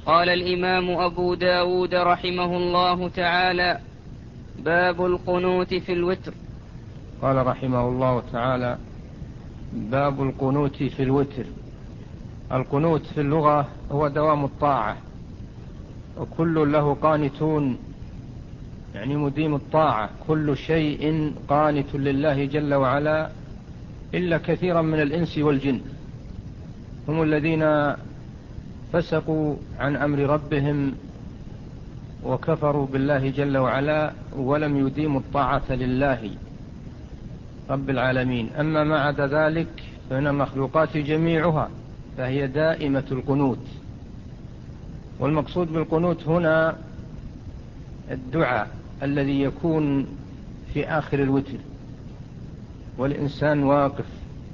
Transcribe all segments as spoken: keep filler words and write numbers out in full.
قال الإمام أبو داود رحمه الله تعالى: باب القنوت في الوتر. قال رحمه الله تعالى: باب القنوت في الوتر. القنوت في اللغة هو دوام الطاعة، وكل له قانتون، يعني مديم الطاعة، كل شيء قانت لله جل وعلا إلا كثيرا من الإنس والجن، هم الذين فسقوا عن أمر ربهم وكفروا بالله جل وعلا ولم يديموا الطاعة لله رب العالمين. أما ما عدا ذلك فإن المخلوقات جميعها فهي دائمة القنوت. والمقصود بالقنوت هنا الدعاء الذي يكون في آخر الوتر والإنسان واقف،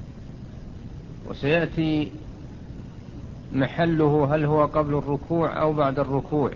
وسيأتي محله هل هو قبل الركوع أو بعد الركوع،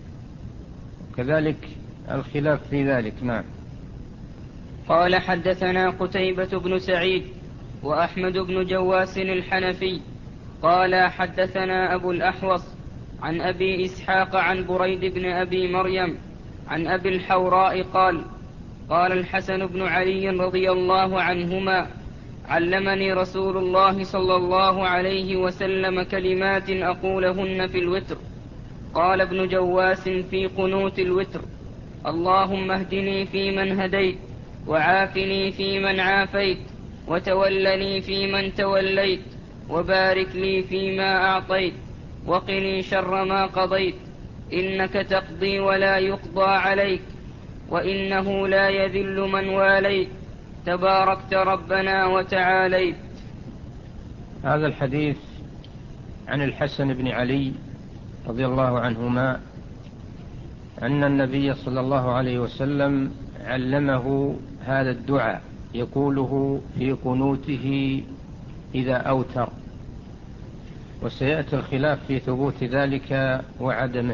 كذلك الخلاف في ذلك. نعم. قال: حدثنا قتيبة بن سعيد وأحمد بن جواس الحنفي قال: حدثنا أبو الأحوص عن أبي إسحاق عن بريد بن أبي مريم عن أبي الحوراء قال: قال الحسن بن علي رضي الله عنهما: علمني رسول الله صلى الله عليه وسلم كلمات أقولهن في الوتر. قال ابن جواس في قنوت الوتر: اللهم اهدني فيمن هديت، وعافني فيمن عافيت، وتولني فيمن توليت، وبارك لي فيما أعطيت، وقني شر ما قضيت، إنك تقضي ولا يقضى عليك، وإنه لا يذل من واليت، تباركت ربنا وتعاليت. هذا الحديث عن الحسن بن علي رضي الله عنهما أن النبي صلى الله عليه وسلم علمه هذا الدعاء يقوله في قنوته إذا أوتر، وسيأتي الخلاف في ثبوت ذلك وعدمه،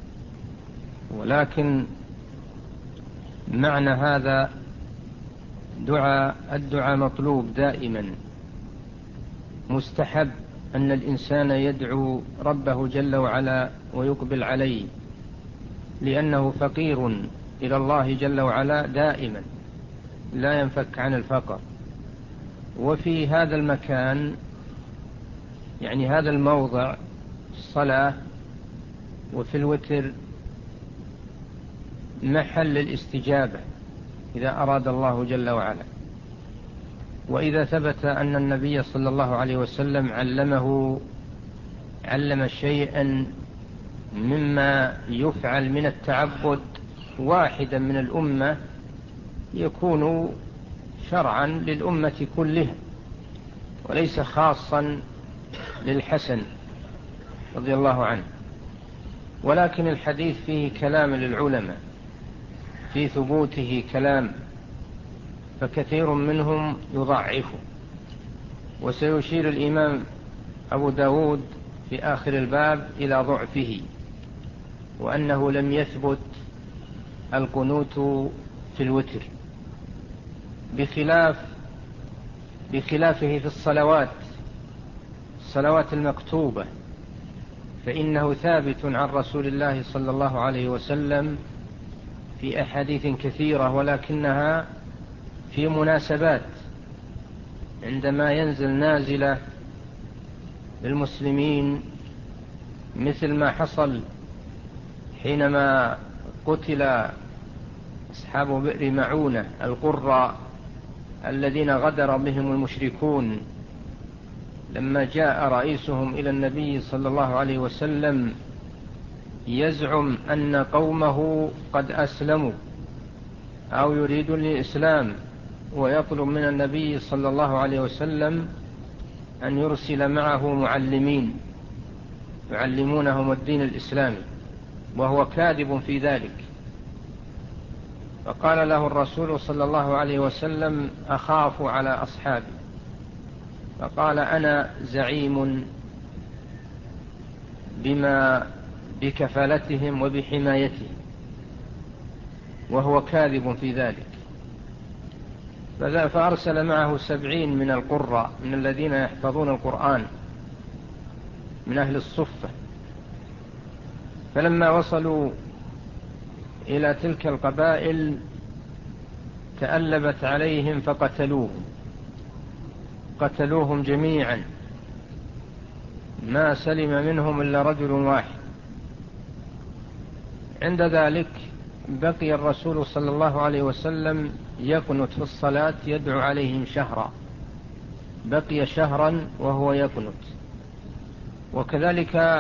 ولكن معنى هذا دعاء الدعاء مطلوب دائما، مستحب أن الإنسان يدعو ربه جل وعلا ويقبل عليه، لأنه فقير إلى الله جل وعلا دائما لا ينفك عن الفقر. وفي هذا المكان، يعني هذا الموضع، الصلاة وفي الوتر محل الاستجابة إذا أراد الله جل وعلا. وإذا ثبت أن النبي صلى الله عليه وسلم علمه علم شيئا مما يفعل من التعبد واحدا من الأمة يكون شرعا للأمة كلها وليس خاصا للحسن رضي الله عنه. ولكن الحديث فيه كلام للعلماء في ثبوته كلام، فكثير منهم يضعفه، وسيشير الإمام أبو داود في آخر الباب إلى ضعفه، وأنه لم يثبت القنوت في الوتر، بخلاف بخلافه في الصلوات الصلوات المكتوبة، فإنه ثابت عن رسول الله صلى الله عليه وسلم في أحاديث كثيرة، ولكنها في مناسبات، عندما ينزل نازلة للمسلمين، مثل ما حصل حينما قتل أصحاب بئر معونة القراء الذين غدر بهم المشركون، لما جاء رئيسهم إلى النبي صلى الله عليه وسلم يزعم أن قومه قد أسلموا أو يريدون الإسلام، ويطلب من النبي صلى الله عليه وسلم أن يرسل معه معلمين يعلمونهم الدين الإسلامي، وهو كاذب في ذلك. فقال له الرسول صلى الله عليه وسلم: أخاف على أصحابي. فقال: أنا زعيم بما بكفالتهم وبحمايتهم، وهو كاذب في ذلك. فأرسل معه سبعين من القراء من الذين يحفظون القرآن من أهل الصفة، فلما وصلوا إلى تلك القبائل تألبت عليهم فقتلوهم قتلوهم جميعا، ما سلم منهم إلا رجل واحد. عند ذلك بقي الرسول صلى الله عليه وسلم يقنت في الصلاة يدعو عليهم شهرا، بقي شهرا وهو يقنت. وكذلك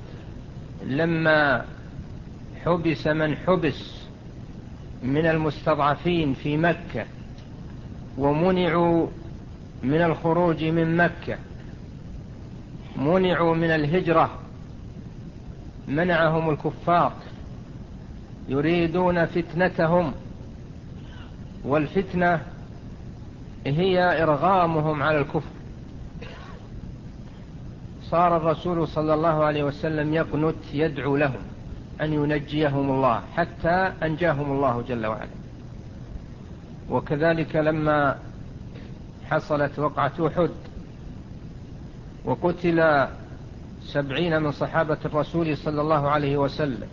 لما حبس من حبس من المستضعفين في مكة ومنعوا من الخروج من مكة، منعوا من الهجرة، منعهم الكفار يريدون فتنتهم، والفتنة هي إرغامهم على الكفر. صار الرسول صلى الله عليه وسلم يقنت يدعو لهم أن ينجيهم الله حتى أنجاهم الله جل وعلا. وكذلك لما حصلت وقعة أحد وقتل سبعين من صحابة الرسول صلى الله عليه وسلم،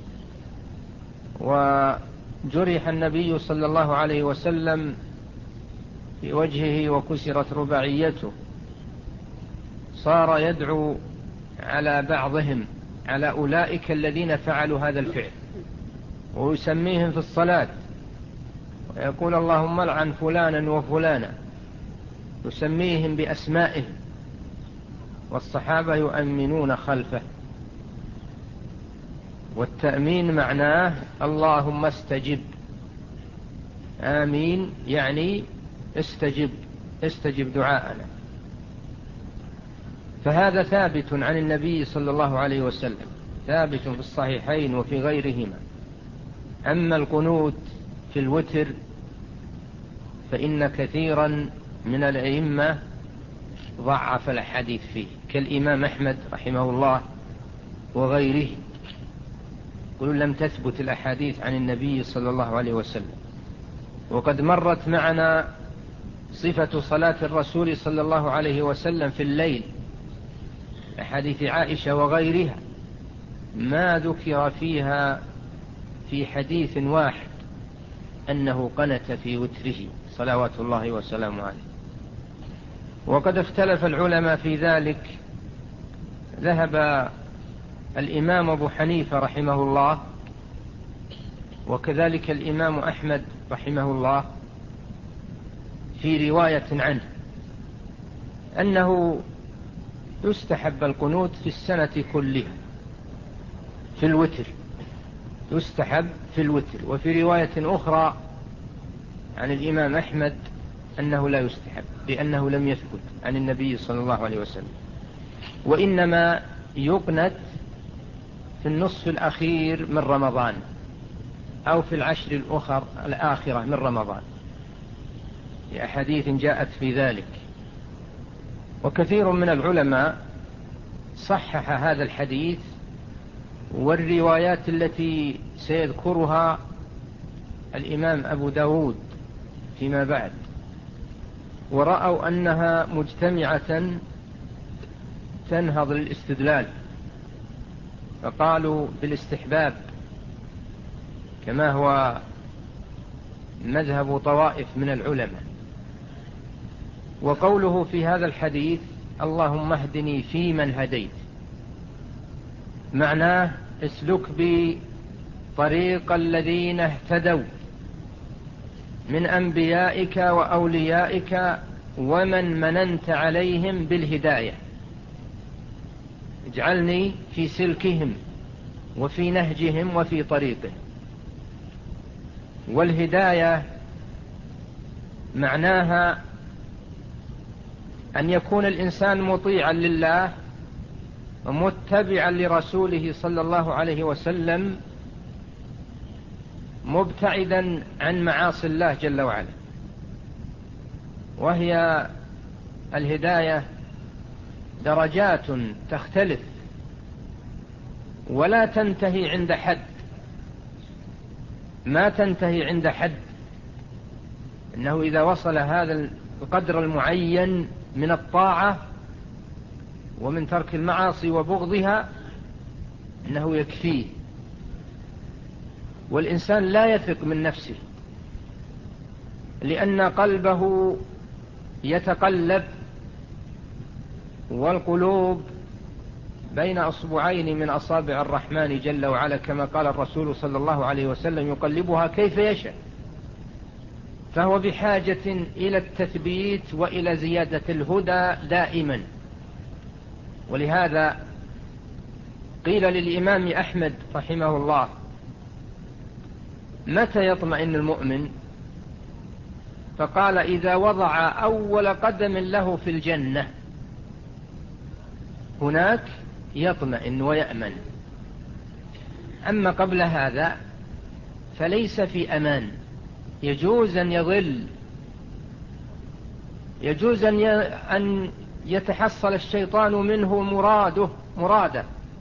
وجرح النبي صلى الله عليه وسلم في وجهه وكسرت رباعيته، صار يدعو على بعضهم، على أولئك الذين فعلوا هذا الفعل، ويسميهم في الصلاة ويقول اللهم لعن فلانا وفلانا، يسميهم بأسمائهم، والصحابة يؤمنون خلفه. والتأمين معناه اللهم استجب، آمين يعني استجب استجب دعاءنا. فهذا ثابت عن النبي صلى الله عليه وسلم، ثابت في الصحيحين وفي غيرهما. أما القنوت في الوتر فإن كثيرا من الأئمة ضعف الحديث فيه، كالإمام أحمد رحمه الله وغيره، يقولون لم تثبت الأحاديث عن النبي صلى الله عليه وسلم. وقد مرت معنا صفة صلاة الرسول صلى الله عليه وسلم في الليل، أحاديث عائشة وغيرها، ما ذكر فيها في حديث واحد أنه قنت في وتره صلوات الله وسلامه عليه. وقد اختلف العلماء في ذلك، ذهب الإمام أبو حنيفة رحمه الله وكذلك الإمام أحمد رحمه الله في رواية عنه أنه يستحب القنوت في السنة كلها في الوتر، يستحب في الوتر. وفي رواية أخرى عن الإمام أحمد أنه لا يستحب، لأنه لم يثبت عن النبي صلى الله عليه وسلم، وإنما يقنت في النصف الأخير من رمضان أو في العشر الأخر الآخرة من رمضان، لأحاديث جاءت في ذلك. وكثير من العلماء صحح هذا الحديث والروايات التي سيذكرها الإمام أبو داود فيما بعد، ورأوا أنها مجتمعة تنهض للاستدلال، فقالوا بالاستحباب كما هو مذهب طوائف من العلماء. وقوله في هذا الحديث اللهم اهدني فيمن هديت، معناه اسلك بي طريق الذين اهتدوا من أنبيائك وأوليائك ومن مننت عليهم بالهداية، اجعلني في سلكهم وفي نهجهم وفي طريقهم. والهداية معناها أن يكون الإنسان مطيعا لله ومتبعا لرسوله صلى الله عليه وسلم، مبتعدا عن معاصي الله جل وعلا. وهي الهداية درجات تختلف ولا تنتهي عند حد، ما تنتهي عند حد، إنه إذا وصل هذا القدر المعين من الطاعة ومن ترك المعاصي وبغضها أنه يكفيه، والإنسان لا يثق من نفسه لأن قلبه يتقلب، والقلوب بين أصبعين من أصابع الرحمن جل وعلا كما قال الرسول صلى الله عليه وسلم يقلبها كيف يشاء، فهو بحاجة إلى التثبيت وإلى زيادة الهدى دائما. ولهذا قيل للإمام أحمد رحمه الله: متى يطمئن المؤمن؟ فقال: إذا وضع أول قدم له في الجنة، هناك يطمئن ويأمن. أما قبل هذا فليس في أمان، يجوز أن يضل، يجوز أن يتحصل الشيطان منه مراده مراده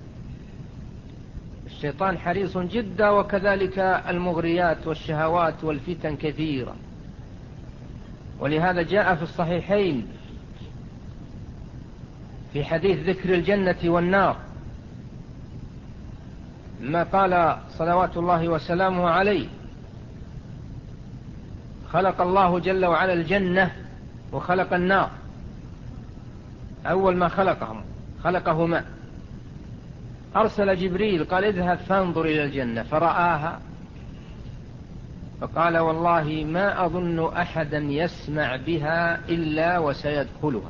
الشيطان حريص جدا، وكذلك المغريات والشهوات والفتن كثيرة. ولهذا جاء في الصحيحين في حديث ذكر الجنة والنار ما قال صلوات الله وسلامه عليه: خلق الله جل وعلا الجنة وخلق النار، أول ما خلقهم خلقهما، أرسل جبريل قال: اذهب فانظر إلى الجنة، فرآها فقال: والله ما أظن أحدا يسمع بها إلا وسيدخلها.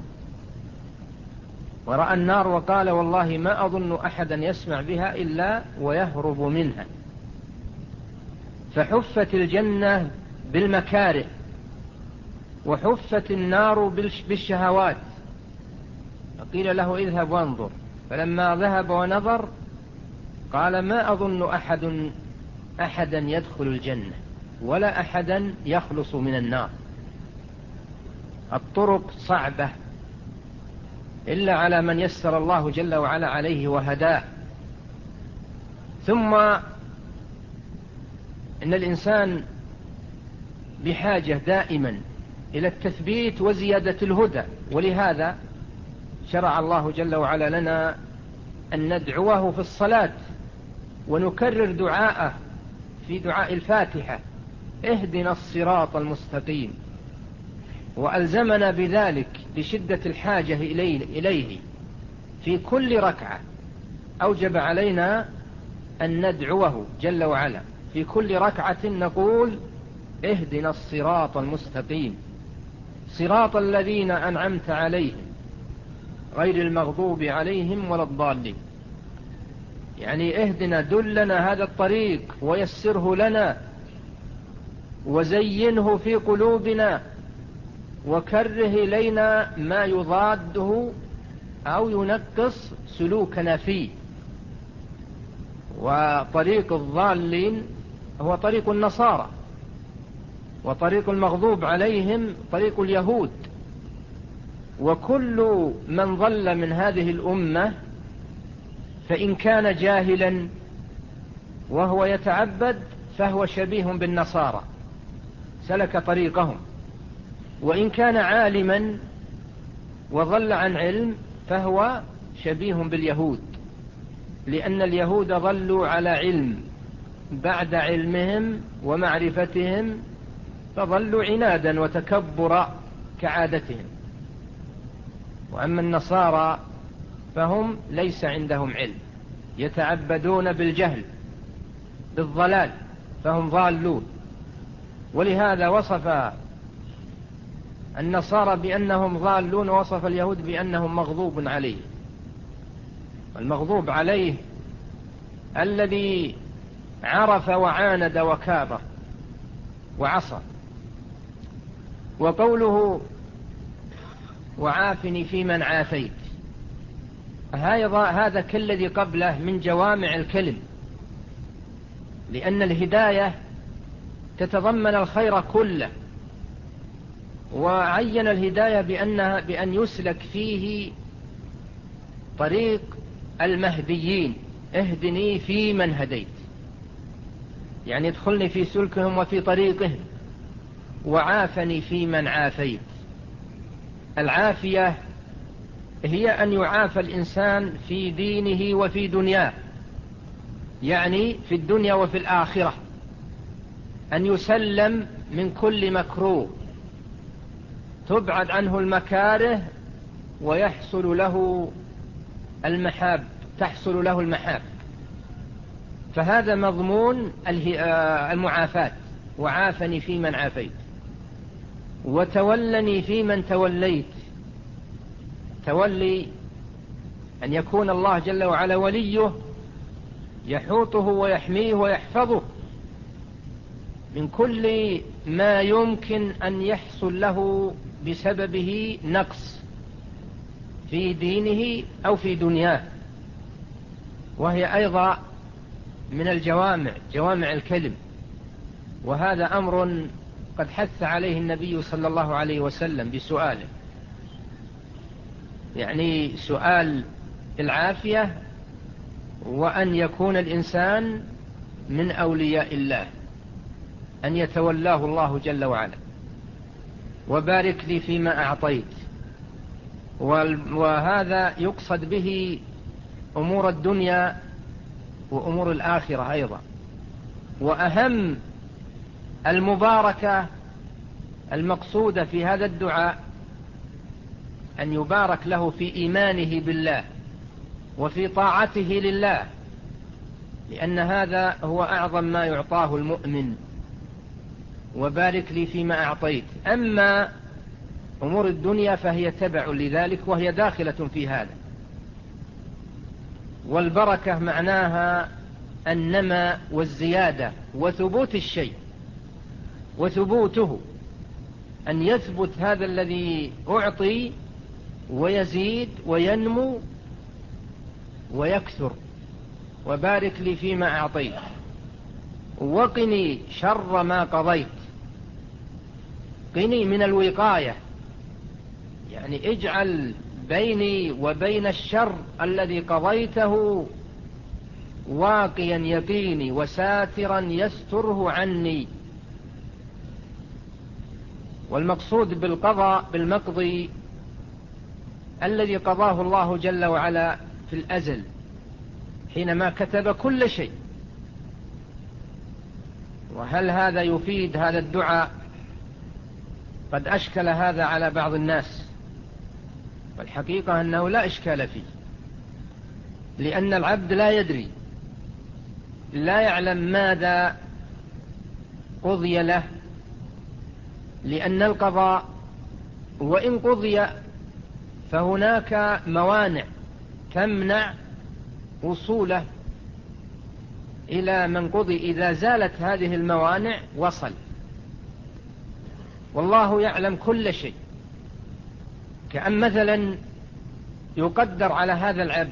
ورأى النار وقال: والله ما أظن أحدا يسمع بها إلا ويهرب منها. فحفت الجنة بالمكاره، وحفت النار بالشهوات. فقيل له: اذهب وانظر. فلما ذهب ونظر قال: ما أظن أحد أحدا يدخل الجنة ولا أحدا يخلص من النار. الطرق صعبة إلا على من يسر الله جل وعلا عليه وهداه. ثم إن الإنسان بحاجة دائما إلى التثبيت وزيادة الهدى، ولهذا شرع الله جل وعلا لنا أن ندعوه في الصلاة ونكرر دعاءه في دعاء الفاتحة: اهدنا الصراط المستقيم. وألزمنا بذلك لشدة الحاجة إليه في كل ركعة، أوجب علينا أن ندعوه جل وعلا في كل ركعة، نقول: اهدنا الصراط المستقيم صراط الذين أنعمت عليهم غير المغضوب عليهم ولا الضالين. يعني اهدنا، دلنا هذا الطريق ويسره لنا وزينه في قلوبنا، وكره إلينا ما يضاده أو ينقص سلوكنا فيه. وطريق الضالين هو طريق النصارى، وطريق المغضوب عليهم طريق اليهود. وكل من ضل من هذه الأمة فإن كان جاهلا وهو يتعبد فهو شبيه بالنصارى، سلك طريقهم، وإن كان عالما وضل عن علم فهو شبيه باليهود، لأن اليهود ضلوا على علم، بعد علمهم ومعرفتهم فضلوا عنادا وتكبرا كعادتهم. وأما النصارى فهم ليس عندهم علم، يتعبدون بالجهل بالضلال، فهم ضالون. ولهذا وصف النصارى بأنهم ضالون، ووصف اليهود بأنهم مغضوب عليه. المغضوب عليه الذي عرف وعاند وكابر وعصى. وقوله: وعافني في من عافيت، هذا كالذي قبله من جوامع الكلم، لأن الهداية تتضمن الخير كله. وعين الهداية بأنها بأن يسلك فيه طريق المهديين: اهدني في من هديت، يعني ادخلني في سلكهم وفي طريقهم. وعافني في من عافيت، العافية هي أن يعافى الإنسان في دينه وفي دنياه، يعني في الدنيا وفي الآخرة، أن يسلم من كل مكروه، تبعد عنه المكاره ويحصل له المحاب، تحصل له المحاب. فهذا مضمون المعافاة: وعافني في من عافيت، وتولني في من توليت. تولي أن يكون الله جل وعلا وليه، يحوطه ويحميه ويحفظه من كل ما يمكن أن يحصل له بسببه نقص في دينه أو في دنياه، وهي أيضا من الجوامع، جوامع الكلم. وهذا أمر قد حث عليه النبي صلى الله عليه وسلم بسؤاله، يعني سؤال العافية، وأن يكون الإنسان من أولياء الله، أن يتولاه الله جل وعلا. وبارك لي فيما أعطيت، وهذا يقصد به أمور الدنيا وأمور الآخرة أيضا. وأهم المباركة المقصودة في هذا الدعاء أن يبارك له في إيمانه بالله وفي طاعته لله، لأن هذا هو أعظم ما يعطاه المؤمن. وبارك لي فيما أعطيت. أما أمور الدنيا فهي تبع لذلك، وهي داخلة في هذا. والبركة معناها النماء والزيادة وثبوت الشيء، وثبوته أن يثبت هذا الذي أعطي ويزيد وينمو ويكثر. وبارك لي فيما أعطيت وقني شر ما قضيت. قني من الوقاية، يعني اجعل بيني وبين الشر الذي قضيته واقيا يقيني وساترا يستره عني. والمقصود بالقضاء بالمقضي الذي قضاه الله جل وعلا في الأزل حينما كتب كل شيء. وهل هذا يفيد هذا الدعاء؟ قد أشكل هذا على بعض الناس، والحقيقة أنه لا إشكال فيه، لأن العبد لا يدري، لا يعلم ماذا قضي له، لأن القضاء وإن قضي فهناك موانع تمنع وصوله إلى من قضي. إذا زالت هذه الموانع وصل، والله يعلم كل شيء. كأن مثلا يقدر على هذا العبد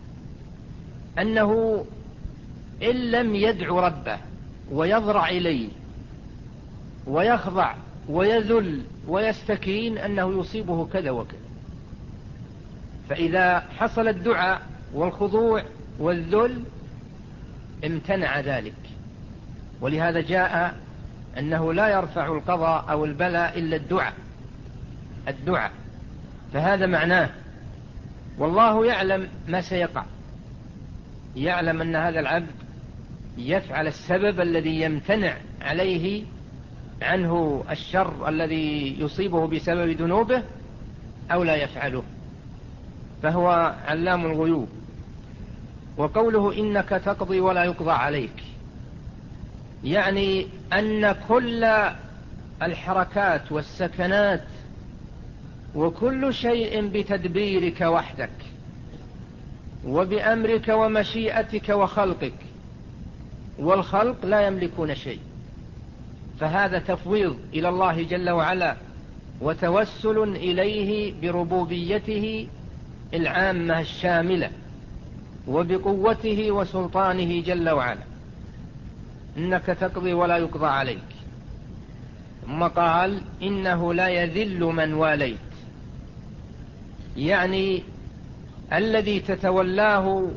أنه إن لم يدعو ربه ويضرع إليه ويخضع ويذل ويستكين أنه يصيبه كذا وكذا. فإذا حصل الدعاء والخضوع والذل امتنع ذلك. ولهذا جاء أنه لا يرفع القضاء أو البلاء إلا الدعاء الدعاء فهذا معناه. والله يعلم ما سيقع، يعلم أن هذا العبد يفعل السبب الذي يمتنع عليه عنه الشر الذي يصيبه بسبب ذنوبه أو لا يفعله، فهو علام الغيوب. وقوله إنك تقضي ولا يقضى عليك، يعني أن كل الحركات والسكنات وكل شيء بتدبيرك وحدك وبأمرك ومشيئتك وخلقك، والخلق لا يملكون شيء. فهذا تفويض إلى الله جل وعلا وتوسل إليه بربوبيته العامة الشاملة وبقوته وسلطانه جل وعلا. إنك تقضي ولا يقضى عليك. ثم قال إنه لا يذل من واليت، يعني الذي تتولاه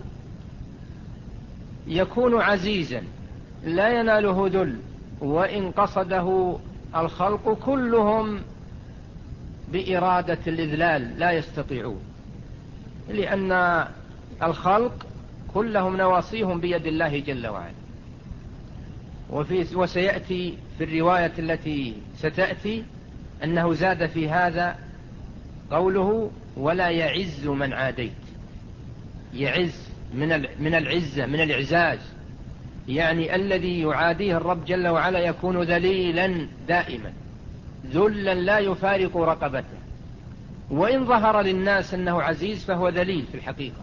يكون عزيزا لا يناله ذل، وإن قصده الخلق كلهم بإرادة الإذلال لا يستطيعون، لأن الخلق كلهم نواصيهم بيد الله جل وعلا. وفي وسيأتي في الرواية التي ستأتي أنه زاد في هذا قوله ولا يعز من عاديت. يعز من من العزة، من الإعزاز، يعني الذي يعاديه الرب جل وعلا يكون ذليلا دائما، ذلا لا يفارق رقبته. وإن ظهر للناس أنه عزيز فهو ذليل في الحقيقة،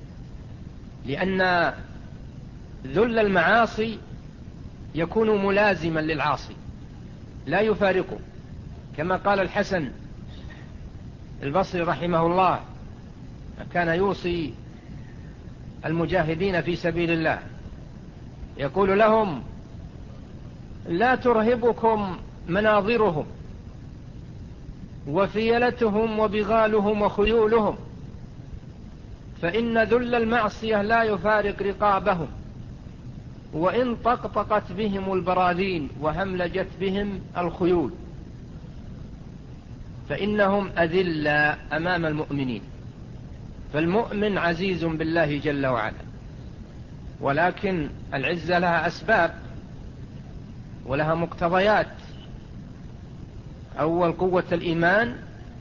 لأن ذل المعاصي يكون ملازما للعاصي لا يفارقه، كما قال الحسن البصري رحمه الله، كان يوصي المجاهدين في سبيل الله يقول لهم لا ترهبكم مناظرهم وفيلتهم وبغالهم وخيولهم، فإن ذل المعصية لا يفارق رقابهم، وإن طقطقت بهم البراذين وهملجت بهم الخيول فإنهم أذلة أمام المؤمنين. فالمؤمن عزيز بالله جل وعلا، ولكن العزة لها أسباب ولها مقتضيات. أول قوة الإيمان،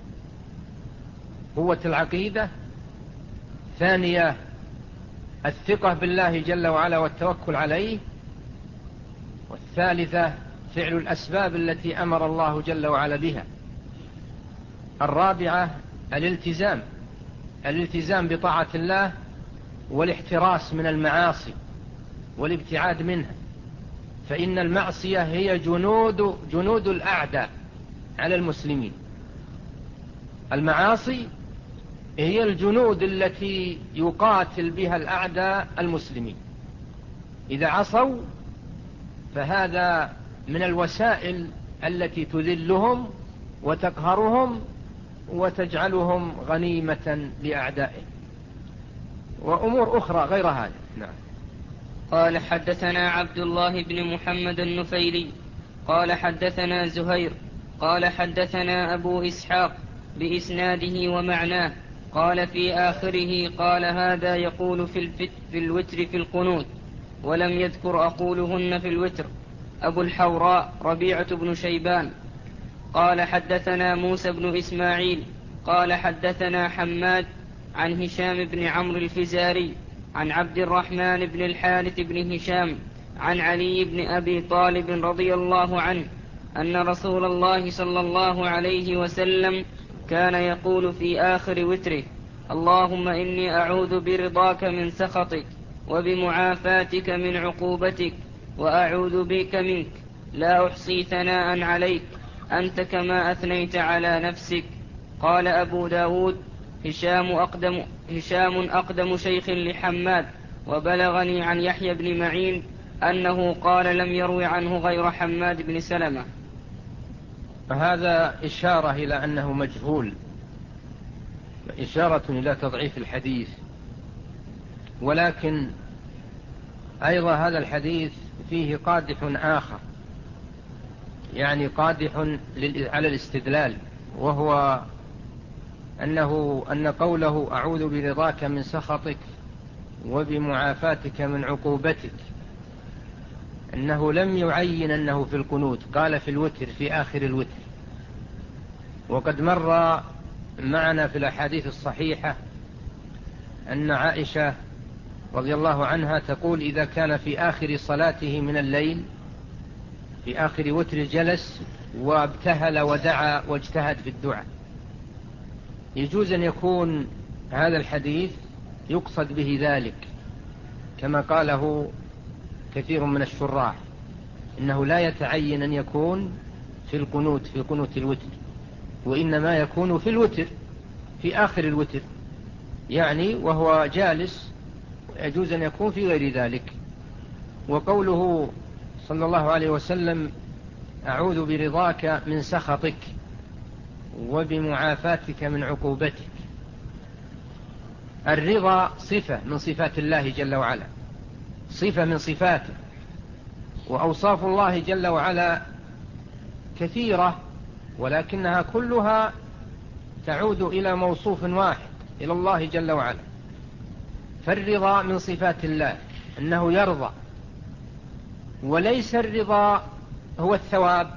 قوة العقيدة. ثانية الثقة بالله جل وعلا والتوكل عليه. والثالثة فعل الأسباب التي أمر الله جل وعلا بها. الرابعة الالتزام، الالتزام بطاعة الله والاحتراس من المعاصي والابتعاد منها، فإن المعصية هي جنود جنود الأعداء على المسلمين. المعاصي هي الجنود التي يقاتل بها الأعداء المسلمين. إذا عصوا فهذا من الوسائل التي تذلهم وتقهرهم وتجعلهم غنيمة لأعدائهم، وأمور أخرى غير هذا. نعم. قال حدثنا عبد الله بن محمد النفيلي قال حدثنا زهير قال حدثنا أبو إسحاق بإسناده ومعناه قال في آخره قال هذا يقول في, الفت في الوتر في القنوت، ولم يذكر أقولهن في الوتر. أبو الحوراء ربيعة بن شيبان قال حدثنا موسى بن إسماعيل قال حدثنا حماد عن هشام بن عمرو الفزاري عن عبد الرحمن بن الحارث بن هشام عن علي بن أبي طالب رضي الله عنه أن رسول الله صلى الله عليه وسلم كان يقول في آخر وتره اللهم إني أعوذ برضاك من سخطك وبمعافاتك من عقوبتك وأعوذ بك منك لا أحصي ثناء عليك أنت كما أثنيت على نفسك. قال أبو داود هشام أقدم, هشام أقدم شيخ لحماد، وبلغني عن يحيى بن معين أنه قال لم يروي عنه غير حماد بن سلمة. فهذا إشارة إلى أنه مجهول، إشارة إلى تضعيف الحديث. ولكن أيضا هذا الحديث فيه قادح آخر، يعني قادح على الاستدلال، وهو أنه أن قوله أعوذ برضاك من سخطك وبمعافاتك من عقوبتك أنه لم يعين أنه في القنوت، قال في الوتر في آخر الوتر. وقد مر معنا في الأحاديث الصحيحة أن عائشة رضي الله عنها تقول إذا كان في آخر صلاته من الليل في آخر وتر جلس وابتهل ودعا واجتهد في الدعاء. يجوز أن يكون هذا الحديث يقصد به ذلك كما قاله كثير من الشراح، إنه لا يتعين أن يكون في القنوت في قنوت الوتر، وإنما يكون في الوتر في آخر الوتر، يعني وهو جالس. يجوز أن يكون في غير ذلك. وقوله صلى الله عليه وسلم أعوذ برضاك من سخطك وبمعافاتك من عقوبتك، الرضا صفة من صفات الله جل وعلا، صفة من صفاته. وأوصاف الله جل وعلا كثيرة، ولكنها كلها تعود إلى موصوف واحد، إلى الله جل وعلا. فالرضا من صفات الله أنه يرضى، وليس الرضا هو الثواب،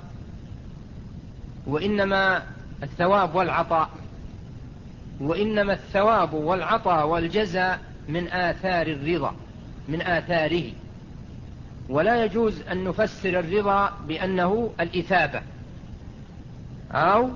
وإنما الثواب والعطاء، وإنما الثواب والعطاء والجزاء من آثار الرضا، من آثاره. ولا يجوز أن نفسر الرضا بأنه الإثابة أو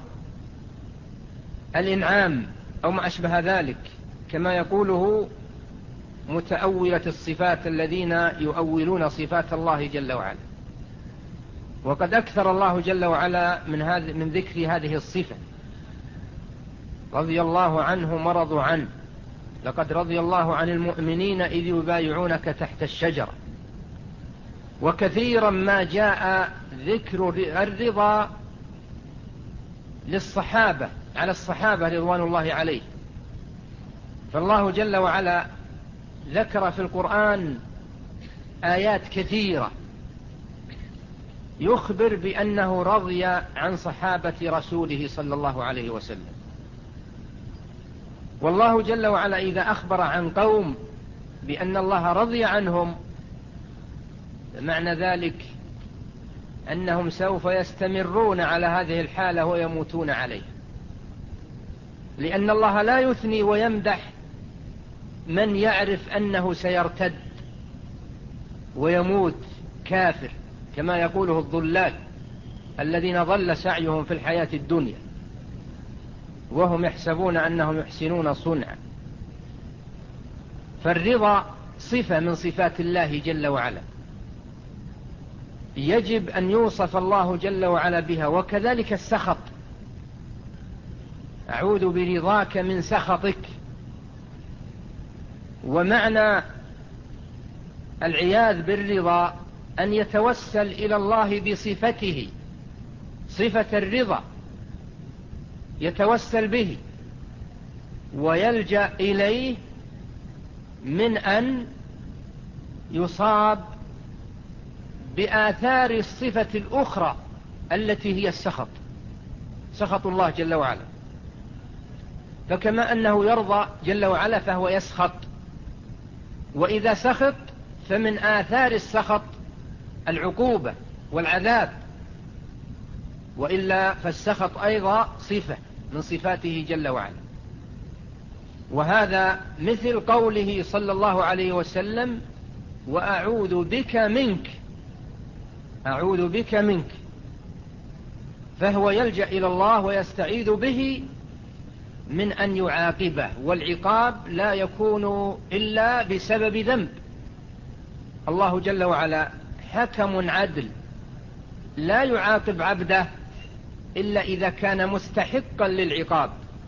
الإنعام أو ما أشبه ذلك، كما يقوله متأولة الصفات الذين يؤولون صفات الله جل وعلا. وقد أكثر الله جل وعلا من, هذا من ذكر هذه الصفة: رضي الله عنهم ورضوا عنه، لقد رضي الله عن المؤمنين إذ يبايعونك تحت الشجرة. وكثيرا ما جاء ذكر الرضا للصحابة، على الصحابة رضوان الله عليه. فالله جل وعلا ذكر في القرآن آيات كثيرة يخبر بأنه رضي عن صحابة رسوله صلى الله عليه وسلم. والله جل وعلا إذا أخبر عن قوم بأن الله رضي عنهم، معنى ذلك أنهم سوف يستمرون على هذه الحالة ويموتون عليه، لأن الله لا يثني ويمدح من يعرف أنه سيرتد ويموت كافر، كما يقوله الضلال الذين ضل سعيهم في الحياة الدنيا وهم يحسبون أنهم يحسنون صنعا. فالرضا صفة من صفات الله جل وعلا، يجب أن يوصف الله جل وعلا بها. وكذلك السخط: أعوذ برضاك من سخطك. ومعنى العياذ بالرضا أن يتوسل إلى الله بصفته، صفة الرضا، يتوسل به ويلجأ إليه من أن يصاب بآثار الصفة الأخرى التي هي السخط، سخط الله جل وعلا. فكما أنه يرضى جل وعلا فهو يسخط، وإذا سخط فمن آثار السخط العقوبة والعذاب، وإلا فالسخط أيضا صفة من صفاته جل وعلا. وهذا مثل قوله صلى الله عليه وسلم: وأعوذ بك منك، أعوذ بك منك. فهو يلجأ إلى الله ويستعيذ به من أن يعاقبه، والعقاب لا يكون إلا بسبب ذنب. الله جل وعلا حكم عدل، لا يعاقب عبده إلا إذا كان مستحقا للعقاب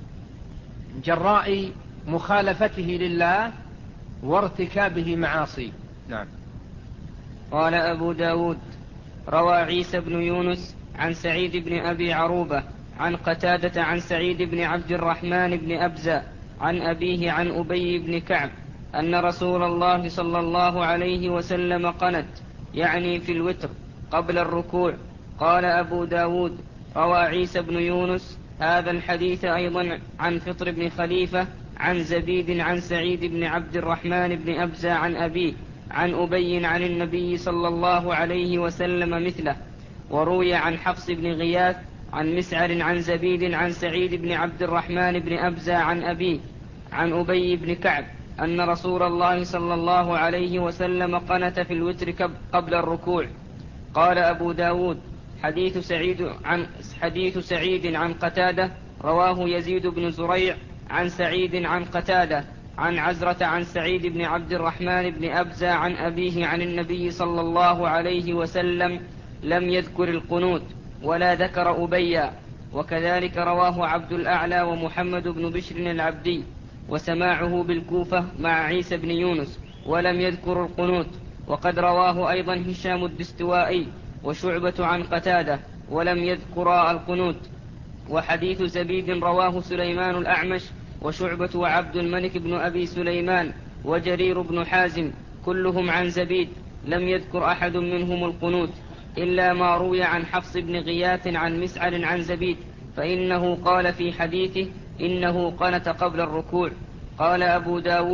جراء مخالفته لله وارتكابه معاصي. نعم. قال أبو داود: روى عيسى بن يونس عن سعيد بن أبي عروبة عن قتادة عن سعيد بن عبد الرحمن بن أبزة عن أبيه عن أبي بن كعب أن رسول الله صلى الله عليه وسلم قنت، يعني في الوتر قبل الركوع. قال أبو داود: روى عيسى بن يونس هذا الحديث أيضا عن فطر بن خليفة عن زبيد عن سعيد بن عبد الرحمن بن أبزة عن أبيه عن أبي عن النبي صلى الله عليه وسلم مثله. وروي عن حفص بن غياث عن مسعر عن زبيد عن سعيد بن عبد الرحمن بن أبزة عن أبيه عن أبي بن كعب أن رسول الله صلى الله عليه وسلم قنت في الوتر قبل الركوع. قال أبو داود: حديث سعيد عن, حديث سعيد عن قتادة رواه يزيد بن زريع عن سعيد عن قتادة عن عزرة عن سعيد بن عبد الرحمن بن أبزة عن أبيه عن النبي صلى الله عليه وسلم لم يذكر القنوت ولا ذكر أبيا. وكذلك رواه عبد الأعلى ومحمد بن بشر العبدي، وسماعه بالكوفة مع عيسى بن يونس، ولم يذكر القنوت. وقد رواه أيضا هشام الدستوائي وشعبة عن قتادة ولم يذكرا القنوت. وحديث زبيد رواه سليمان الأعمش وشعبة وعبد الملك بن أبي سليمان وجرير بن حازم كلهم عن زبيد، لم يذكر أحد منهم القنوت إلا ما روي عن حفص بن غياث عن مسعر عن زبيد، فإنه قال في حديثه: إنه قنت قبل الركوع. قال أبو داود: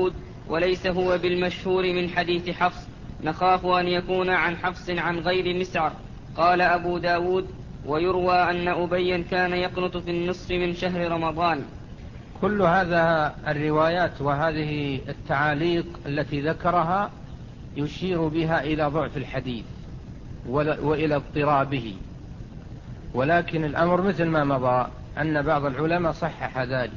وليس هو بالمشهور من حديث حفص، نخاف أن يكون عن حفص عن غير مسعر. قال أبو داود: ويروى أن أبيا كان يقنط في النصف من شهر رمضان. كل هذا الروايات وهذه التعاليق التي ذكرها يشير بها إلى ضعف الحديث وإلى اضطرابه، ولكن الأمر مثل ما مضى أن بعض العلماء صحح ذلك.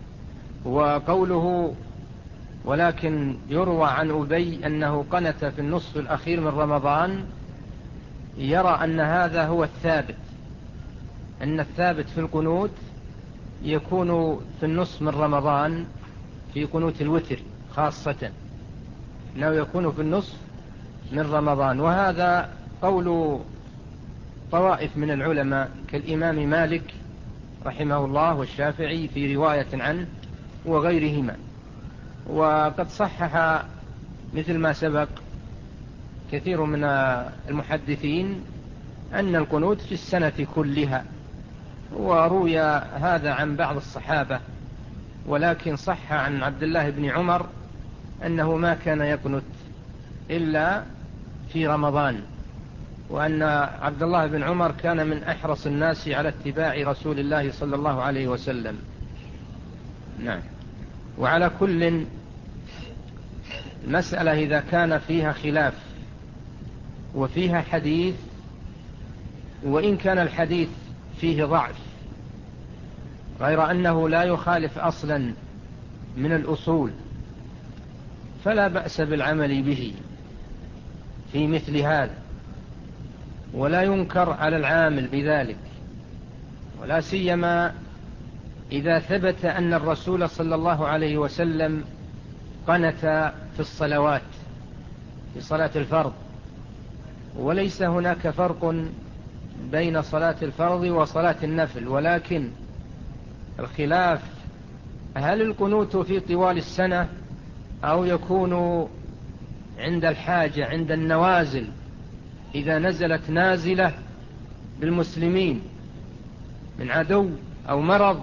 وقوله ولكن يروى عن أبي أنه قنت في النصف الأخير من رمضان، يرى أن هذا هو الثابت، أن الثابت في القنوت يكون في النصف من رمضان في قنوت الوتر خاصة، أنه يكون في النصف من رمضان. وهذا قول طوائف من العلماء كالإمام مالك رحمه الله والشافعي في رواية عنه وغيرهما. وقد صحح مثل ما سبق كثير من المحدثين أن القنوت في السنة كلها، وروي هذا عن بعض الصحابة، ولكن صح عن عبد الله بن عمر أنه ما كان يقنت إلا في رمضان، وأن عبد الله بن عمر كان من أحرص الناس على اتباع رسول الله صلى الله عليه وسلم. نعم. وعلى كل المسألة إذا كان فيها خلاف وفيها حديث، وإن كان الحديث فيه ضعف غير أنه لا يخالف أصلا من الأصول، فلا بأس بالعمل به في مثل هذا، ولا ينكر على العامل بذلك، ولا سيما إذا ثبت أن الرسول صلى الله عليه وسلم قنت في الصلوات، في صلاة الفرض. وليس هناك فرق بين صلاة الفرض وصلاة النفل، ولكن الخلاف هل القنوت في طوال السنة أو يكون عند الحاجة، عند النوازل، إذا نزلت نازلة بالمسلمين من عدو أو مرض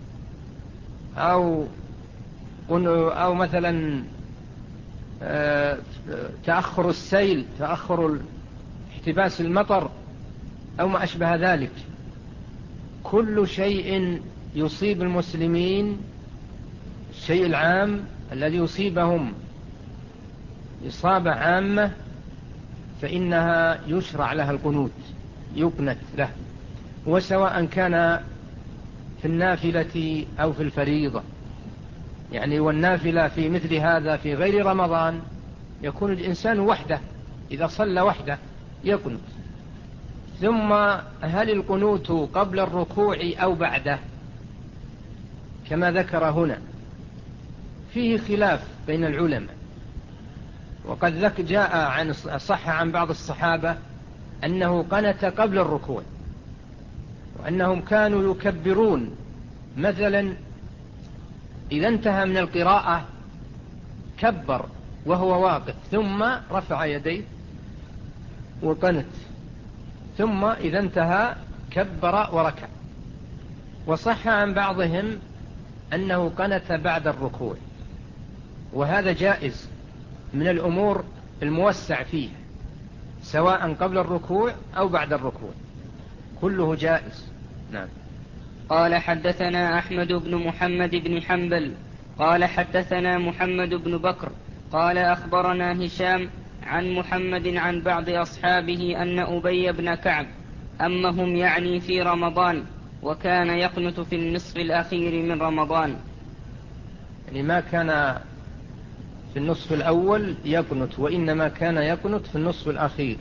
أو أو مثلا تأخر السيل، تأخر احتباس المطر أو ما أشبه ذلك. كل شيء يصيب المسلمين، الشيء العام الذي يصيبهم إصابة عامة، فإنها يشرع لها القنوت، يقنت له، وسواء كان في النافلة أو في الفريضة. يعني والنافلة في مثل هذا في غير رمضان يكون الإنسان وحده، إذا صلى وحده يقنت. ثم هل القنوت قبل الركوع أو بعده كما ذكر هنا؟ فيه خلاف بين العلماء، وقد جاء عن صح عن بعض الصحابة أنه قنت قبل الركوع، وأنهم كانوا يكبرون مثلا إذا انتهى من القراءة كبر وهو واقف، ثم رفع يديه وقنت، ثم إذا انتهى كبر وركع. وصح عن بعضهم أنه قنت بعد الركوع، وهذا جائز من الأمور الموسع فيه، سواء قبل الركوع أو بعد الركوع، كله جائز. نعم. قال حدثنا أحمد بن محمد بن حنبل قال حدثنا محمد بن بكر قال أخبرنا هشام عن محمد عن بعض أصحابه أن أبي بن كعب أمهم يعني في رمضان، وكان يقنت في النصف الأخير من رمضان. يعني ما كان في النصف الأول يقنت، وإنما كان يقنت في النصف الأخير.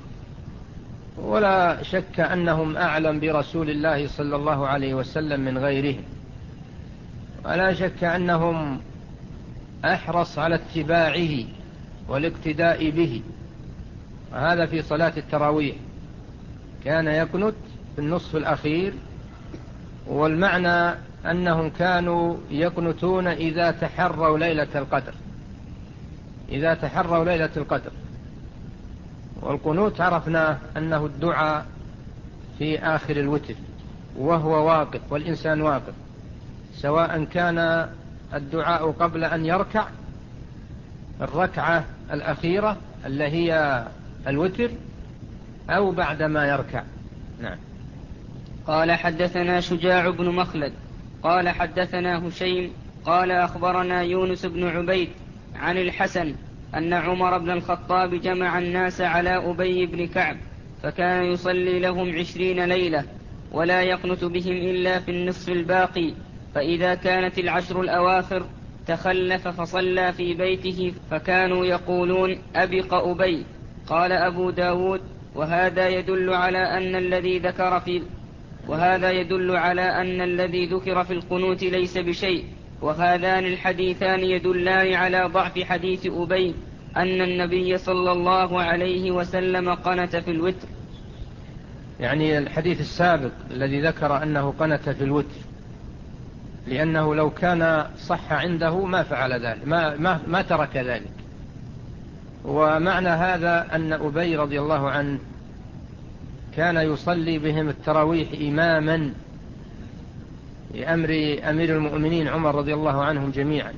ولا شك أنهم أعلم برسول الله صلى الله عليه وسلم من غيرهم، ولا شك أنهم أحرص على اتباعه والاقتداء به. وهذا في صلاة التراويح كان يقنت في النصف الأخير، والمعنى أنهم كانوا يقنتون إذا تحروا ليلة القدر، إذا تحروا ليلة القدر. والقنوت عرفنا أنه الدعاء في آخر الوتر وهو واقف، والإنسان واقف، سواء كان الدعاء قبل أن يركع الركعة الأخيرة اللي هي الوتر أو بعدما يركع. نعم. قال حدثنا شجاع بن مخلد قال حدثنا هشيم قال أخبرنا يونس بن عبيد عن الحسن أن عمر بن الخطاب جمع الناس على أبي بن كعب فكان يصلي لهم عشرين ليلة ولا يقنت بهم إلا في النصف الباقي، فإذا كانت العشر الأواخر تخلف فصلى في بيته فكانوا يقولون أبق أبي. قال أبو داود وهذا يدل على أن الذي ذكر في وهذا يدل على أن الذي ذكر في القنوت ليس بشيء، وهذان الحديثان يدلان على ضعف حديث أبي أن النبي صلى الله عليه وسلم قنت في الوتر. يعني الحديث السابق الذي ذكر أنه قنت في الوتر، لأنه لو كان صح عنده ما فعل ذلك، ما, ما, ما ترك ذلك. ومعنى هذا أن أبي رضي الله عنه كان يصلي بهم التراويح إماما لأمر أمير المؤمنين عمر رضي الله عنهم جميعا،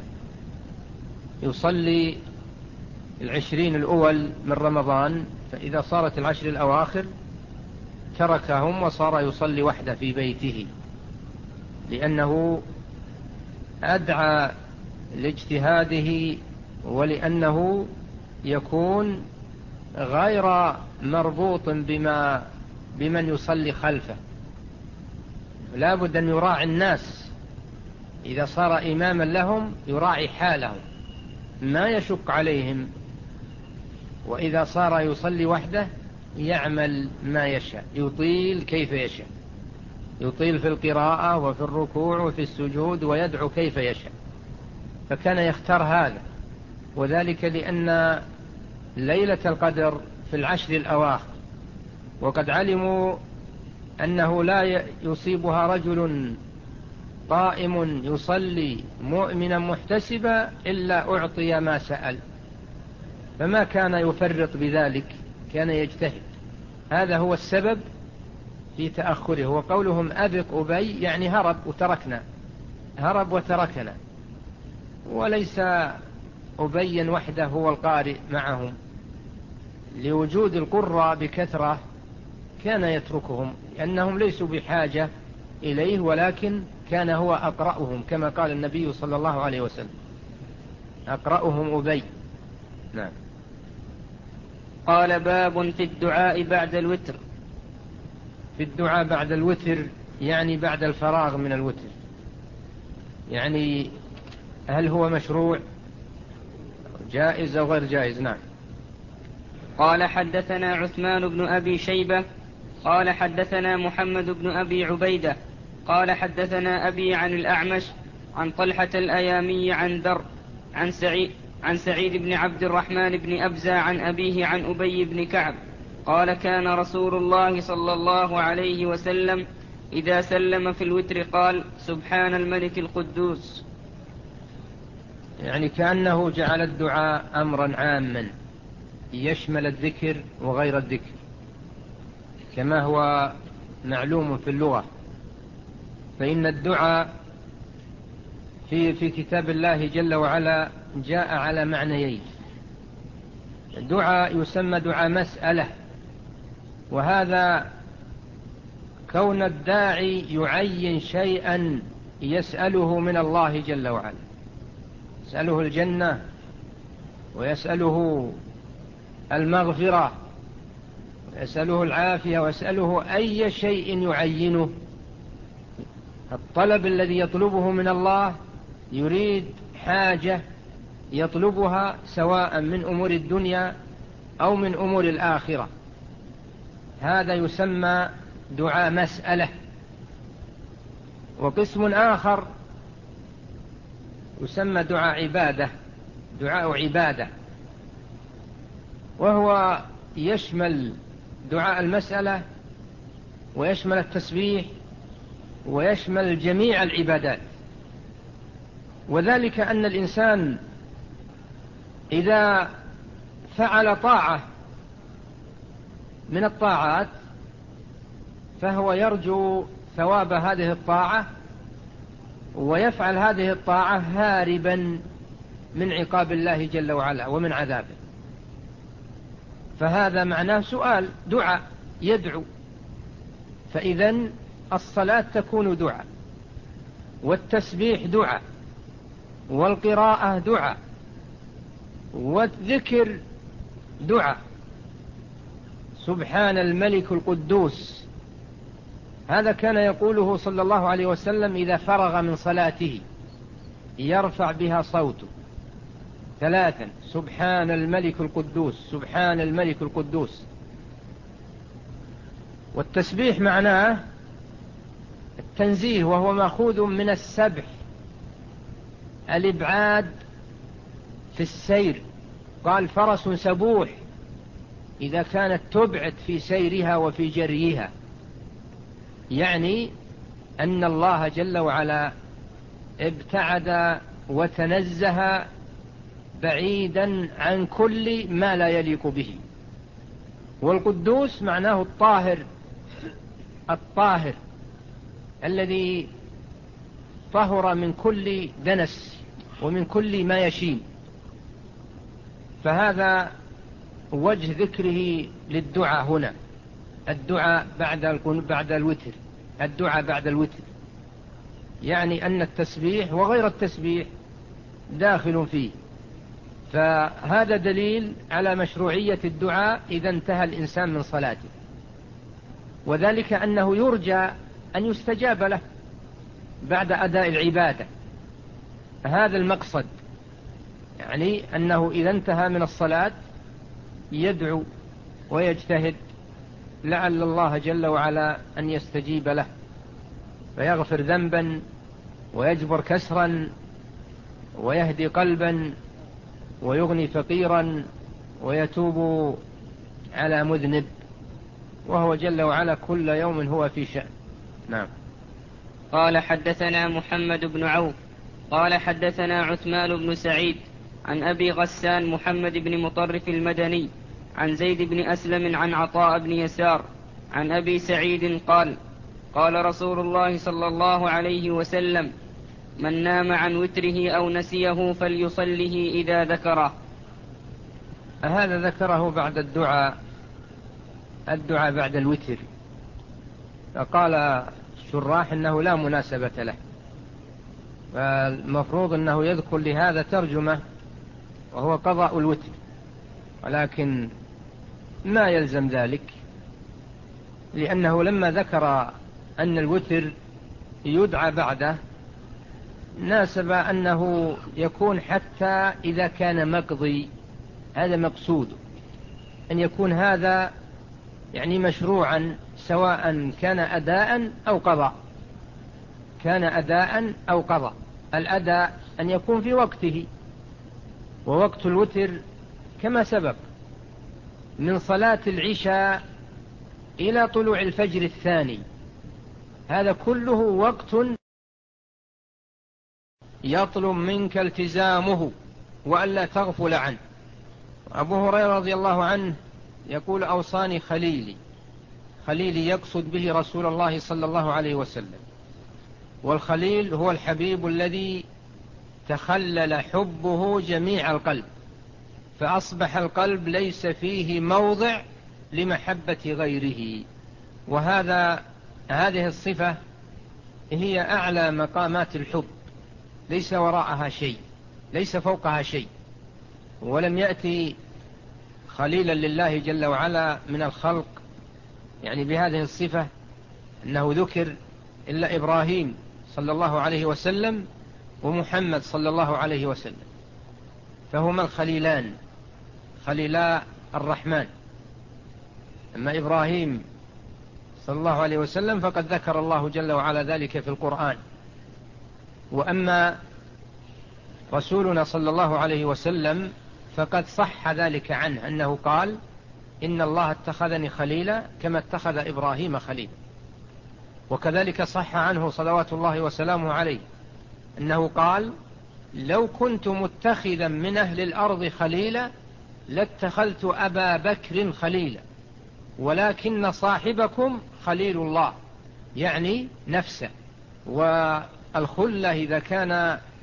يصلي العشرين الأول من رمضان، فإذا صارت العشر الأواخر تركهم وصار يصلي وحده في بيته، لأنه أدعى لاجتهاده ولأنه يكون غير مربوط بما بمن يصلي خلفه. لا بد أن يراعي الناس، إذا صار إماما لهم يراعي حالهم ما يشك عليهم، وإذا صار يصلي وحده يعمل ما يشاء، يطيل كيف يشاء، يطيل في القراءة وفي الركوع وفي السجود ويدعو كيف يشاء. فكان يختار هذا، وذلك لأن ليلة القدر في العشر الأواخر، وقد علموا أنه لا يصيبها رجل قائم يصلي مؤمنا محتسبا إلا أعطي ما سأل، فما كان يفرط بذلك، كان يجتهد. هذا هو السبب في تأخره. وقولهم أبق أبي يعني هرب وتركنا، هرب وتركنا، وليس أبيا وحده هو القارئ معهم، لوجود القراء بكثرة كان يتركهم لأنهم ليسوا بحاجة إليه، ولكن كان هو أقرأهم كما قال النبي صلى الله عليه وسلم أقرأهم أبي. نعم. قال باب في الدعاء بعد الوتر. في الدعاء بعد الوتر يعني بعد الفراغ من الوتر، يعني هل هو مشروع جائز أو غير جائز؟ نعم. قال حدثنا عثمان بن أبي شيبة قال حدثنا محمد بن أبي عبيدة قال حدثنا أبي عن الأعمش عن طلحة الأيامي عن در عن سعيد, عن سعيد بن عبد الرحمن بن أبزة عن أبيه عن أبي بن كعب قال كان رسول الله صلى الله عليه وسلم إذا سلم في الوتر قال سبحان الملك القدوس. يعني كأنه جعل الدعاء أمرا عاما يشمل الذكر وغير الذكر، كما هو معلوم في اللغة. فإن الدعاء في في كتاب الله جل وعلا جاء على معنيين. دعاء يسمى دعاء مسألة، وهذا كون الداعي يعين شيئا يسأله من الله جل وعلا، يسأله الجنة ويسأله المغفرة ويسأله العافية ويسأله أي شيء يعينه. الطلب الذي يطلبه من الله يريد حاجة يطلبها سواء من أمور الدنيا أو من أمور الآخرة، هذا يسمى دعاء مسألة. وقسم آخر يسمى دعاء عبادة، دعاء عبادة، وهو يشمل دعاء المسألة ويشمل التسبيح ويشمل جميع العبادات. وذلك أن الإنسان إذا فعل طاعة من الطاعات فهو يرجو ثواب هذه الطاعة ويفعل هذه الطاعة هاربا من عقاب الله جل وعلا ومن عذابه. فهذا معناه سؤال، دعاء، يدعو. فإذن الصلاة تكون دعاء، والتسبيح دعاء، والقراءة دعاء، والذكر دعاء. سبحان الملك القدوس، هذا كان يقوله صلى الله عليه وسلم إذا فرغ من صلاته، يرفع بها صوته ثلاثا: سبحان الملك القدوس، سبحان الملك القدوس. والتسبيح معناه التنزيه، وهو مأخوذ من السبح، الإبعاد في السير. قال فرس سبوح إذا كانت تبعد في سيرها وفي جريها، يعني أن الله جل وعلا ابتعد وتنزه بعيدا عن كل ما لا يليق به. والقدوس معناه الطاهر، الطاهر الذي طهر من كل دنس ومن كل ما يشين. فهذا وجه ذكره للدعاء هنا، الدعاء بعد بعد الوتر، الدعاء بعد الوتر، يعني أن التسبيح وغير التسبيح داخل فيه. فهذا دليل على مشروعية الدعاء إذا انتهى الإنسان من صلاته، وذلك أنه يرجى أن يستجاب له بعد أداء العبادة. هذا المقصد، يعني أنه إذا انتهى من الصلاة يدعو ويجتهد لعل الله جل وعلا أن يستجيب له، فيغفر ذنبا ويجبر كسرا ويهدي قلبا ويغني فقيرا ويتوب على مذنب، وهو جل وعلا كل يوم هو في شأن. نعم. قال حدثنا محمد بن عوف قال حدثنا عثمان بن سعيد عن أبي غسان محمد بن مطرف المدني عن زيد بن أسلم عن عطاء بن يسار عن أبي سعيد قال قال رسول الله صلى الله عليه وسلم: من نام عن وتره أو نسيه فليصله إذا ذكره. هذا ذكره بعد الدعاء، الدعاء بعد الوتر. فقال الشراح إنه لا مناسبة له، فالمفروض أنه يذكر لهذا ترجمة وهو قضاء الوتر، ولكن ما يلزم ذلك، لأنه لما ذكر أن الوتر يدعى بعده ناسب أنه يكون حتى إذا كان مقضي. هذا مقصود، أن يكون هذا يعني مشروعا، سواء كان أداء أو قضاء، كان أداء أو قضاء. الأداء أن يكون في وقته، ووقت الوتر كما سبق من صلاة العشاء إلى طلوع الفجر الثاني، هذا كله وقت يطلب منك التزامه وألا تغفل عنه. أبو هريرة رضي الله عنه يقول: أوصاني خليلي. خليلي يقصد به رسول الله صلى الله عليه وسلم، والخليل هو الحبيب الذي تخلل حبه جميع القلب، فأصبح القلب ليس فيه موضع لمحبة غيره. وهذا هذه الصفة هي أعلى مقامات الحب، ليس وراءها شيء، ليس فوقها شيء. ولم يأتي خليلا لله جل وعلا من الخلق يعني بهذه الصفة أنه ذكر إلا إبراهيم صلى الله عليه وسلم ومحمد صلى الله عليه وسلم، فهما الخليلان، خليلا الرحمن. أما إبراهيم صلى الله عليه وسلم فقد ذكر الله جل وعلا ذلك في القرآن. وأما رسولنا صلى الله عليه وسلم فقد صح ذلك عنه أنه قال: إن الله اتخذني خليلا كما اتخذ إبراهيم خليلا. وكذلك صح عنه صلوات الله وسلامه عليه أنه قال: لو كنت متخذا من أهل الأرض خليلا لاتخذت أبا بكر خليلا، ولكن صاحبكم خليل الله، يعني نفسه. والخلة إذا كان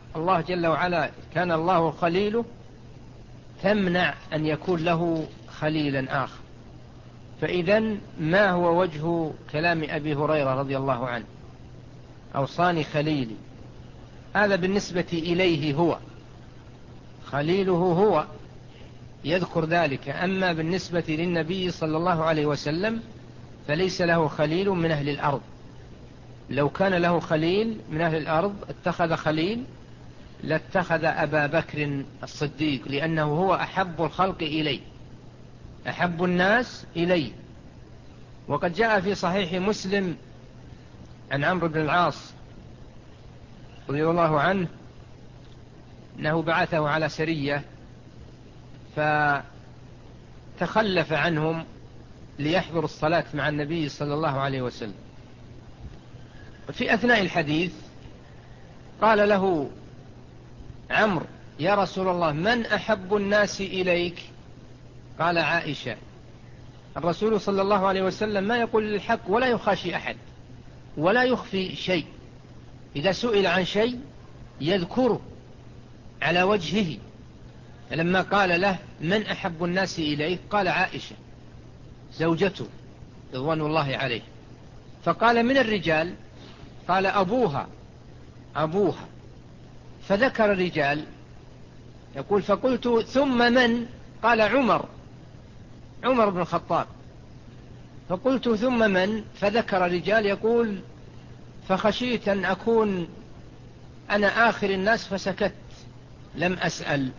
الله جل وعلا كان الله خليله تمنع أن يكون له خليلا آخر. فإذا ما هو وجه كلام أبي هريرة رضي الله عنه أوصاني خليلي؟ هذا بالنسبة إليه هو، خليله هو يذكر ذلك. أما بالنسبة للنبي صلى الله عليه وسلم فليس له خليل من أهل الأرض. لو كان له خليل من أهل الأرض اتخذ خليل لاتخذ أبا بكر الصديق، لأنه هو أحب الخلق إليه، أحب الناس إليه. وقد جاء في صحيح مسلم عن عمرو بن العاص رضي الله عنه أنه بعثه على سرية فتخلف عنهم ليحضر الصلاة مع النبي صلى الله عليه وسلم. في أثناء الحديث قال له عمرو: يا رسول الله، من أحب الناس إليك؟ قال: عائشة. الرسول صلى الله عليه وسلم ما يقول الحق ولا يخاشي أحد ولا يخفي شيء، إذا سئل عن شيء يذكره على وجهه. لما قال له: من أحب الناس إليك؟ قال: عائشة زوجته رضوان الله عليه. فقال: من الرجال؟ قال: أبوها أبوها. فذكر الرجال، يقول: فقلت: ثم من؟ قال: عمر عمر بن الخطاب. فقلت: ثم من؟ فذكر الرجال، يقول: فخشيت أن أكون أنا آخر الناس فسكت لم أسأل.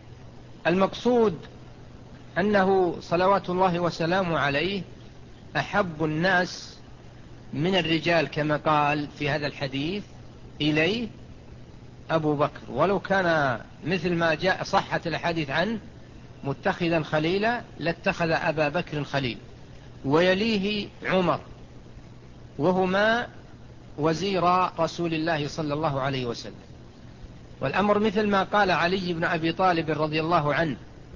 المقصود أنه صلوات الله وسلامه عليه أحب الناس من الرجال كما قال في هذا الحديث إليه أبو بكر، ولو كان مثل ما جاء صحة الحديث عنه متخذا خليلا لاتخذ أبا بكر خليل، ويليه عمر، وهما وزير رسول الله صلى الله عليه وسلم. والأمر مثل ما قال علي بن أبي طالب رضي الله عنه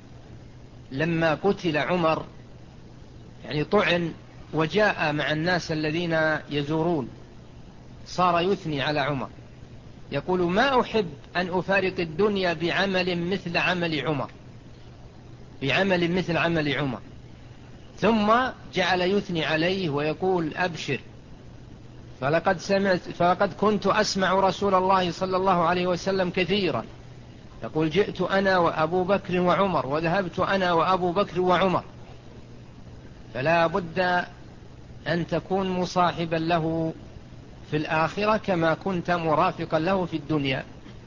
لما قتل عمر، يعني طعن وجاء مع الناس الذين يزورون، صار يثني على عمر، يقول: ما أحب أن أفارق الدنيا بعمل مثل عمل عمر، بعمل مثل عمل عمر. ثم جعل يثني عليه ويقول: أبشر، فلقد سمعت فلقد كنت أسمع رسول الله صلى الله عليه وسلم كثيرا يقول: جئت أنا وأبو بكر وعمر، وذهبت أنا وأبو بكر وعمر. فلا بد أن تكون مصاحبا له في الآخرة كما كنت مرافقا له في الدنيا.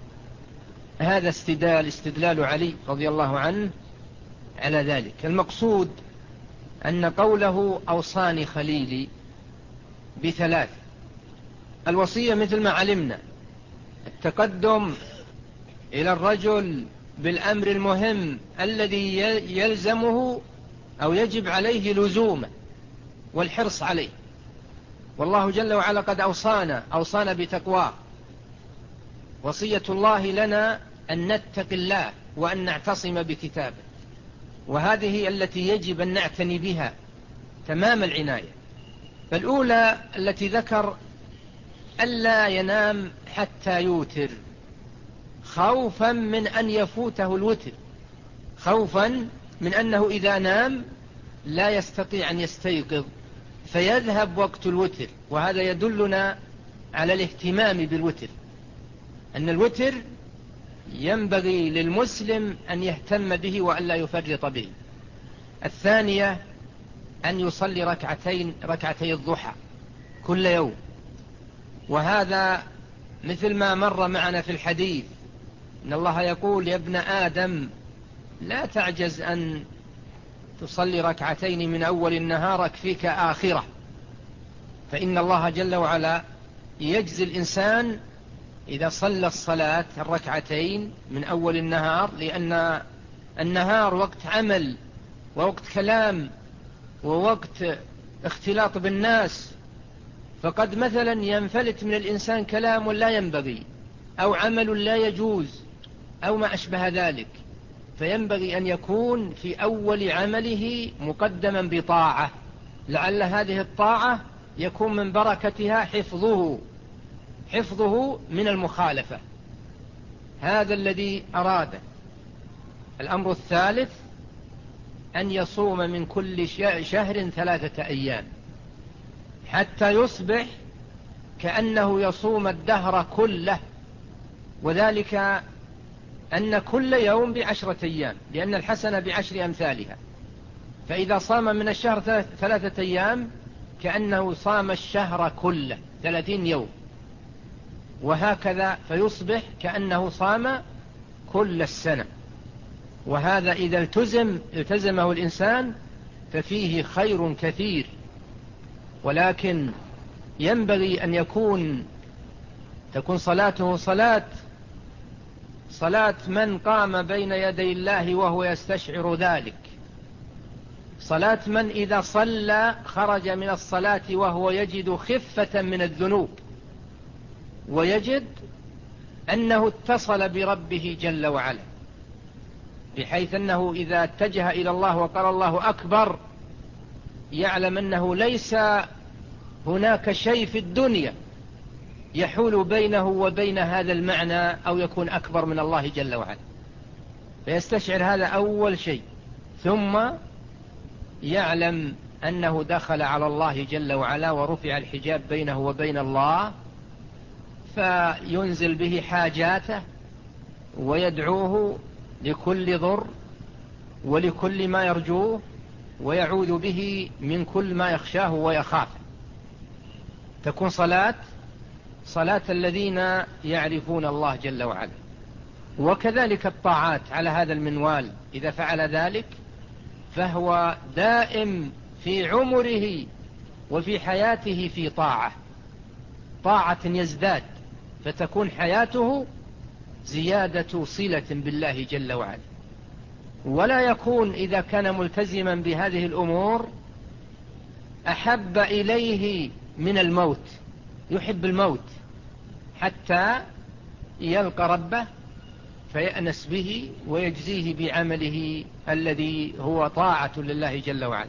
هذا استدلال استدلال علي رضي الله عنه على ذلك. المقصود أن قوله أوصاني خليلي بثلاث: الوصية مثل ما علمنا التقدم إلى الرجل بالأمر المهم الذي يلزمه أو يجب عليه لزومه والحرص عليه. والله جل وعلا قد أوصانا أوصانا بتقواه. وصية الله لنا أن نتقي الله وأن نعتصم بكتابه، وهذه التي يجب أن نعتني بها تمام العناية. فالأولى التي ذكر ألا ينام حتى يوتر، خوفا من أن يفوته الوتر، خوفا من أنه إذا نام لا يستطيع أن يستيقظ فيذهب وقت الوتر. وهذا يدلنا على الاهتمام بالوتر، أن الوتر ينبغي للمسلم أن يهتم به وأن لا يفرط به. الثانية أن يصلي ركعتين ركعتي الضحى كل يوم، وهذا مثل ما مر معنا في الحديث إن الله يقول: يا ابن آدم لا تعجز أن تصلي ركعتين من أول النهار أكفيك آخرة. فإن الله جل وعلا يجزي الإنسان إذا صلى الصلاة الركعتين من أول النهار، لأن النهار وقت عمل ووقت كلام ووقت اختلاط بالناس، فقد مثلا ينفلت من الإنسان كلام لا ينبغي أو عمل لا يجوز أو ما أشبه ذلك، فينبغي أن يكون في أول عمله مقدما بطاعة، لعل هذه الطاعة يكون من بركتها حفظه حفظه من المخالفة. هذا الذي أراده. الأمر الثالث أن يصوم من كل شهر ثلاثة أيام حتى يصبح كأنه يصوم الدهر كله، وذلك أن كل يوم بعشرة أيام، لأن الحسنة بعشر أمثالها. فإذا صام من الشهر ثلاثة أيام كأنه صام الشهر كله ثلاثين يوم، وهكذا فيصبح كأنه صام كل السنة. وهذا إذا التزم التزمه الإنسان ففيه خير كثير، ولكن ينبغي أن يكون تكون صلاته صلاة صلاة من قام بين يدي الله وهو يستشعر ذلك، صلاة من إذا صلى خرج من الصلاة وهو يجد خفة من الذنوب، ويجد أنه اتصل بربه جل وعلا، بحيث أنه إذا اتجه إلى الله وقال الله أكبر يعلم أنه ليس هناك شيء في الدنيا يحول بينه وبين هذا المعنى أو يكون أكبر من الله جل وعلا، فيستشعر هذا أول شيء، ثم يعلم أنه دخل على الله جل وعلا ورفع الحجاب بينه وبين الله، فينزل به حاجاته ويدعوه لكل ضر ولكل ما يرجوه، ويعوذ به من كل ما يخشاه ويخافه. تكون صلاة صلاة الذين يعرفون الله جل وعلا. وكذلك الطاعات على هذا المنوال، إذا فعل ذلك فهو دائم في عمره وفي حياته في طاعة طاعة يزداد، فتكون حياته زيادة صلة بالله جل وعلا. ولا يكون إذا كان ملتزما بهذه الأمور أحب إليه من الموت، يحب الموت حتى يلقى ربه فيأنس به ويجزيه بعمله الذي هو طاعة لله جل وعلا.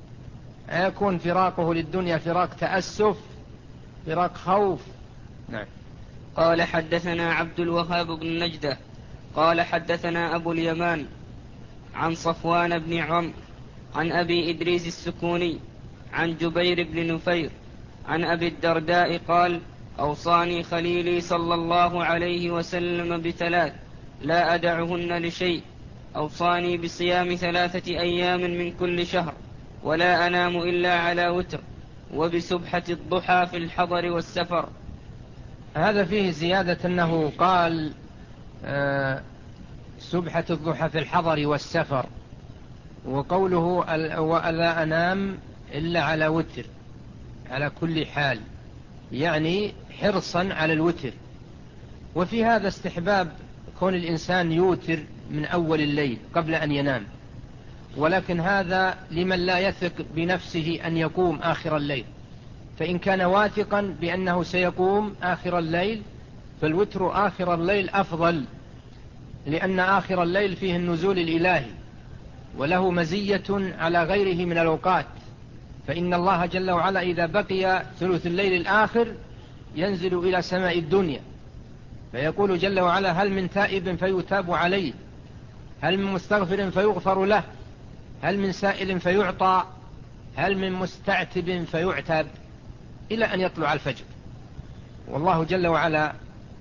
يكون فراقه للدنيا فراق تأسف، فراق خوف. نعم. قال حدثنا عبد الوهاب بن نجدة قال حدثنا أبو اليمان عن صفوان بن عمرو عن أبي إدريس السكوني عن جبير بن نفير عن أبي الدرداء قال: أوصاني خليلي صلى الله عليه وسلم بثلاث لا أدعهن لشيء. أوصاني بصيام ثلاثة أيام من كل شهر ولا أنام إلا على وتر، وبسبحة الضحى في الحضر والسفر. هذا فيه زيادة أنه قال آه سبحة الضحى في الحضر والسفر، وقوله ولا أنام إلا على وتر على كل حال، يعني حرصا على الوتر. وفي هذا استحباب كون الإنسان يوتر من أول الليل قبل أن ينام، ولكن هذا لمن لا يثق بنفسه أن يقوم آخر الليل، فإن كان واثقا بأنه سيقوم آخر الليل فالوتر آخر الليل أفضل، لأن آخر الليل فيه النزول الإلهي وله مزية على غيره من الأوقات. فإن الله جل وعلا إذا بقي ثلث الليل الآخر ينزل إلى سماء الدنيا فيقول جل وعلا: هل من تائب فيتاب عليه، هل من مستغفر فيغفر له، هل من سائل فيعطى، هل من مستعتب فيعتب، إلى أن يطلع الفجر. والله جل وعلا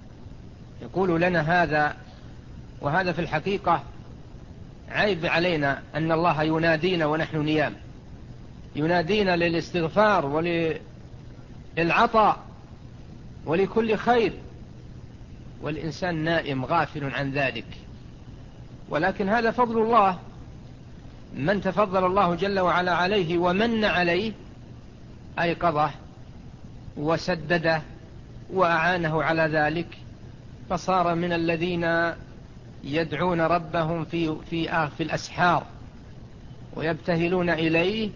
يقول لنا هذا، وهذا في الحقيقة عيب علينا أن الله ينادينا ونحن نيام، ينادينا للاستغفار وللعطاء ولكل خير، والإنسان نائم غافل عن ذلك. ولكن هذا فضل الله، من تفضل الله جل وعلا عليه ومن عليه أيقظه وسدده وأعانه على ذلك، فصار من الذين يدعون ربهم في, في, في الأسحار ويبتهلون إليه،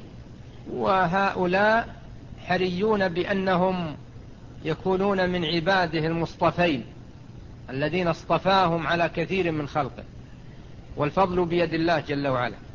وهؤلاء حريون بأنهم يكونون من عباده المصطفين الذين اصطفاهم على كثير من خلقه، والفضل بيد الله جل وعلا.